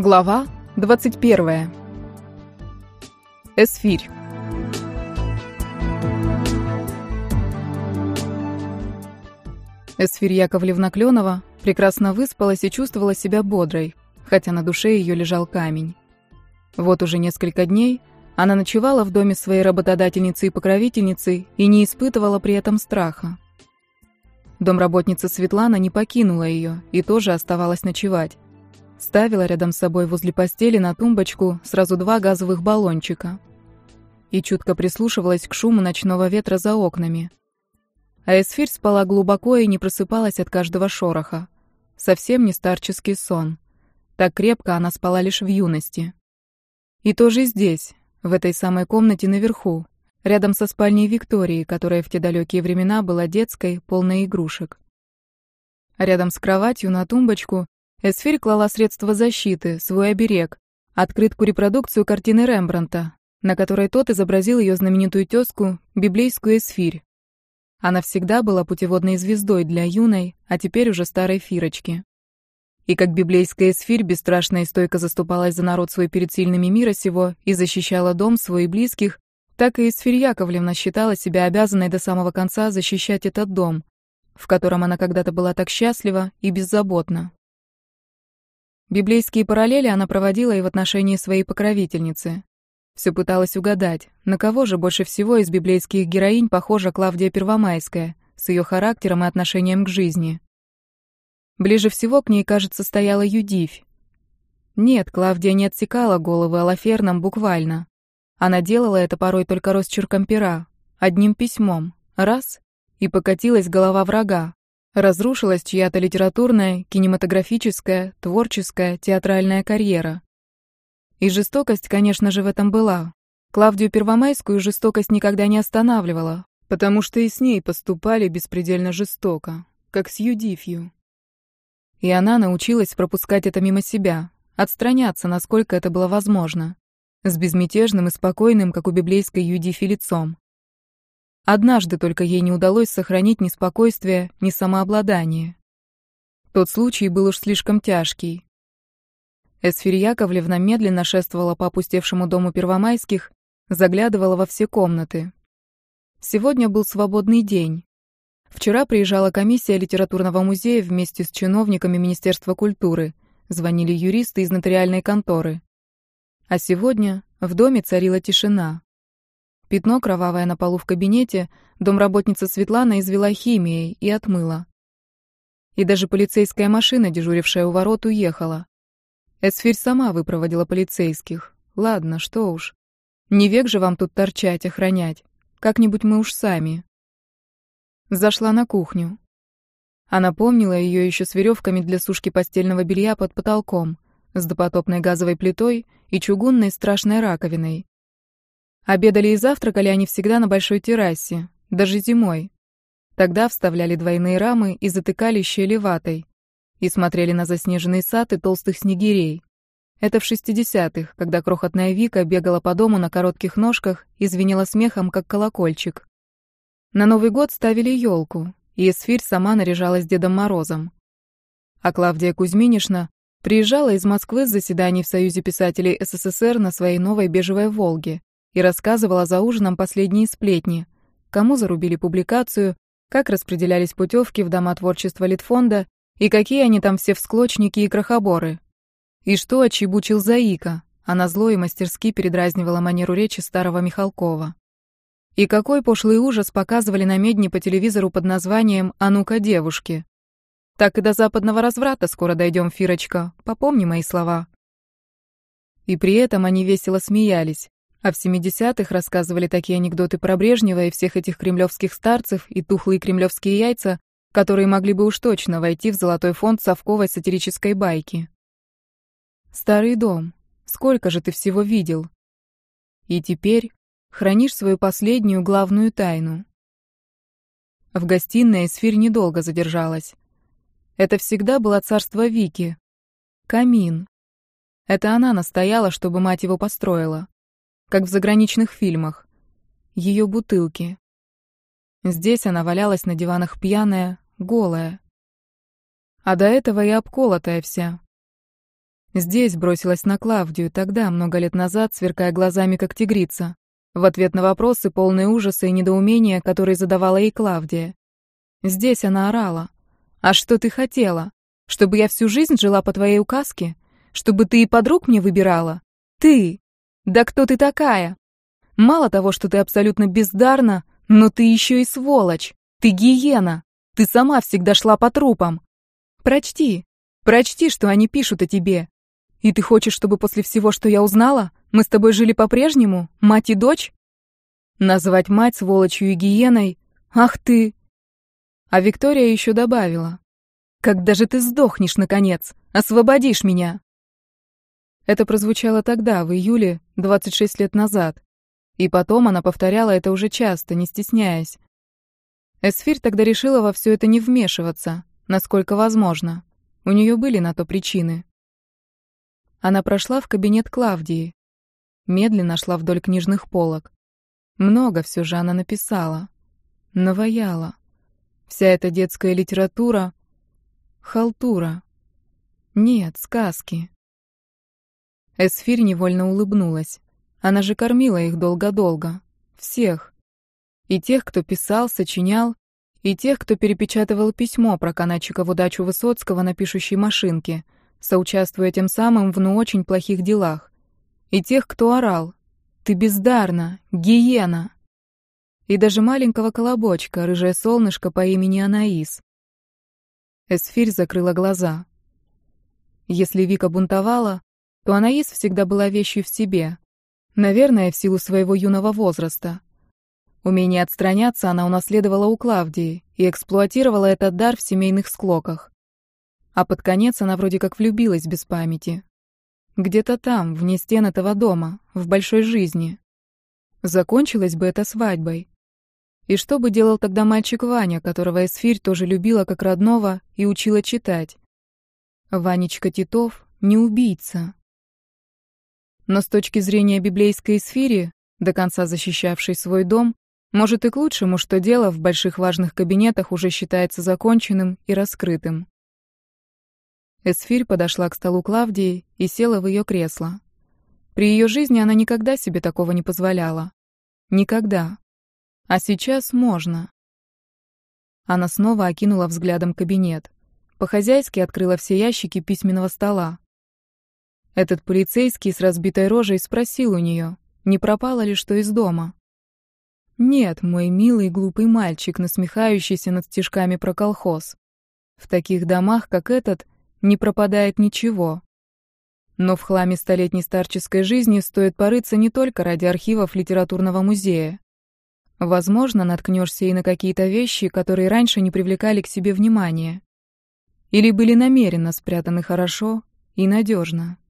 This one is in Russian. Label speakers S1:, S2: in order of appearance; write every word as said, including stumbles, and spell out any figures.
S1: Глава двадцать первая. Эсфирь. Эсфирь Яковлевна Клёнова прекрасно выспалась и чувствовала себя бодрой, хотя на душе ее лежал камень. Вот уже несколько дней она ночевала в доме своей работодательницы и покровительницы и не испытывала при этом страха. Домработница Светлана не покинула ее и тоже оставалась ночевать. Ставила рядом с собой возле постели на тумбочку сразу два газовых баллончика. И чутко прислушивалась к шуму ночного ветра за окнами. А Эсфирь спала глубоко и не просыпалась от каждого шороха. Совсем не старческий сон. Так крепко она спала лишь в юности. И тоже здесь, в этой самой комнате наверху, рядом со спальней Виктории, которая в те далекие времена была детской, полной игрушек. Рядом с кроватью на тумбочку Эсфирь клала средства защиты, свой оберег, открытку-репродукцию картины Рембрандта, на которой тот изобразил ее знаменитую тезку, библейскую Эсфирь. Она всегда была путеводной звездой для юной, а теперь уже старой Фирочки. И как библейская Эсфирь бесстрашно и стойко заступалась за народ свой перед сильными мира сего и защищала дом свой и близких, так и Эсфирь Яковлевна считала себя обязанной до самого конца защищать этот дом, в котором она когда-то была так счастлива и беззаботна. Библейские параллели она проводила и в отношении своей покровительницы. Все пыталась угадать, на кого же больше всего из библейских героинь похожа Клавдия Первомайская, с ее характером и отношением к жизни. Ближе всего к ней, кажется, стояла Юдивь. Нет, Клавдия не отсекала головы Алафернам буквально. Она делала это порой только росчерком пера, одним письмом, раз, и покатилась голова врага. Разрушилась чья-то литературная, кинематографическая, творческая, театральная карьера. И жестокость, конечно же, в этом была. Клавдию Первомайскую жестокость никогда не останавливала, потому что и с ней поступали беспредельно жестоко, как с Юдифью. И она научилась пропускать это мимо себя, отстраняться, насколько это было возможно, с безмятежным и спокойным, как у библейской Юдифи, лицом. Однажды только ей не удалось сохранить ни спокойствие, ни самообладание. Тот случай был уж слишком тяжкий. Эсфирь Яковлевна медленно шествовала по опустевшему дому Первомайских, заглядывала во все комнаты. Сегодня был свободный день. Вчера приезжала комиссия литературного музея вместе с чиновниками Министерства культуры, звонили юристы из нотариальной конторы. А сегодня в доме царила тишина. Пятно кровавое на полу в кабинете домработница Светлана извела химией и отмыла. И даже полицейская машина, дежурившая у ворот, уехала. Эсфирь сама выпроводила полицейских. Ладно, что уж. Не век же вам тут торчать, охранять. Как-нибудь мы уж сами. Зашла на кухню. Она помнила ее еще с веревками для сушки постельного белья под потолком, с допотопной газовой плитой и чугунной страшной раковиной. Обедали и завтракали они всегда на большой террасе, даже зимой. Тогда вставляли двойные рамы и затыкали щели ватой. И смотрели на заснеженный сад и толстых снегирей. Это в шестидесятых, когда крохотная Вика бегала по дому на коротких ножках и звенела смехом, как колокольчик. На Новый год ставили елку, и Эсфирь сама наряжалась Дедом Морозом. А Клавдия Кузьминишна приезжала из Москвы с заседаний в Союзе писателей СССР на своей новой бежевой «Волге» и рассказывала за ужином последние сплетни, кому зарубили публикацию, как распределялись путевки в дома творчества Литфонда и какие они там все всклочники и крохоборы. И что отчебучил Заика, она зло и мастерски передразнивала манеру речи старого Михалкова. И какой пошлый ужас показывали на Медне по телевизору под названием «А ну-ка, девушки». Так и до западного разврата скоро дойдем, Фирочка, попомни мои слова. И при этом они весело смеялись. А в семидесятых рассказывали такие анекдоты про Брежнева и всех этих кремлевских старцев и тухлые кремлевские яйца, которые могли бы уж точно войти в золотой фонд совковой сатирической байки. Старый дом, сколько же ты всего видел? И теперь хранишь свою последнюю главную тайну. В гостиной Эсфирь недолго задержалась. Это всегда было царство Вики. Камин. Это она настояла, чтобы мать его построила. Как в заграничных фильмах. Ее бутылки. Здесь она валялась на диванах пьяная, голая. А до этого и обколотая вся. Здесь бросилась на Клавдию, тогда, много лет назад, сверкая глазами, как тигрица, в ответ на вопросы, полные ужаса и недоумения, которые задавала ей Клавдия. Здесь она орала. «А что ты хотела? Чтобы я всю жизнь жила по твоей указке? Чтобы ты и подруг мне выбирала? Ты! Да кто ты такая? Мало того, что ты абсолютно бездарна, но ты еще и сволочь! Ты гиена! Ты сама всегда шла по трупам! Прочти! Прочти, что они пишут о тебе! И ты хочешь, чтобы после всего, что я узнала, мы с тобой жили по-прежнему, мать и дочь? Называть мать сволочью и гиеной? Ах ты!» А Виктория еще добавила: «Когда же ты сдохнешь, наконец? Освободишь меня!» Это прозвучало тогда, в июле, двадцать шесть лет назад. И потом она повторяла это уже часто, не стесняясь. Эсфирь тогда решила во все это не вмешиваться, насколько возможно. У нее были на то причины. Она прошла в кабинет Клавдии. Медленно шла вдоль книжных полок. Много все же она написала. Наваяла. Вся эта детская литература — халтура. Нет, сказки. Эсфирь невольно улыбнулась. Она же кормила их долго-долго. Всех. И тех, кто писал, сочинял, и тех, кто перепечатывал письмо про канатчика в удачу Высоцкого на пишущей машинке, соучаствуя тем самым в ну очень плохих делах. И тех, кто орал: «Ты бездарна, гиена!» И даже маленького колобочка, рыжее солнышко по имени Анаис. Эсфирь закрыла глаза. Если Вика бунтовала, то Анаис всегда была вещью в себе. Наверное, в силу своего юного возраста. Умение отстраняться она унаследовала у Клавдии и эксплуатировала этот дар в семейных склоках. А под конец она вроде как влюбилась без памяти. Где-то там, вне стен этого дома, в большой жизни. Закончилось бы это свадьбой. И что бы делал тогда мальчик Ваня, которого Эсфирь тоже любила как родного и учила читать? Ванечка Титов не убийца. Но с точки зрения библейской Эсфири, до конца защищавшей свой дом, может и к лучшему, что дело в больших важных кабинетах уже считается законченным и раскрытым. Эсфирь подошла к столу Клавдии и села в ее кресло. При ее жизни она никогда себе такого не позволяла. Никогда. А сейчас можно. Она снова окинула взглядом кабинет. По-хозяйски открыла все ящики письменного стола. Этот полицейский с разбитой рожей спросил у нее, не пропало ли что из дома. «Нет, мой милый глупый мальчик, насмехающийся над стишками про колхоз. В таких домах, как этот, не пропадает ничего. Но в хламе столетней старческой жизни стоит порыться не только ради архивов литературного музея. Возможно, наткнешься и на какие-то вещи, которые раньше не привлекали к себе внимания. Или были намеренно спрятаны хорошо и надежно.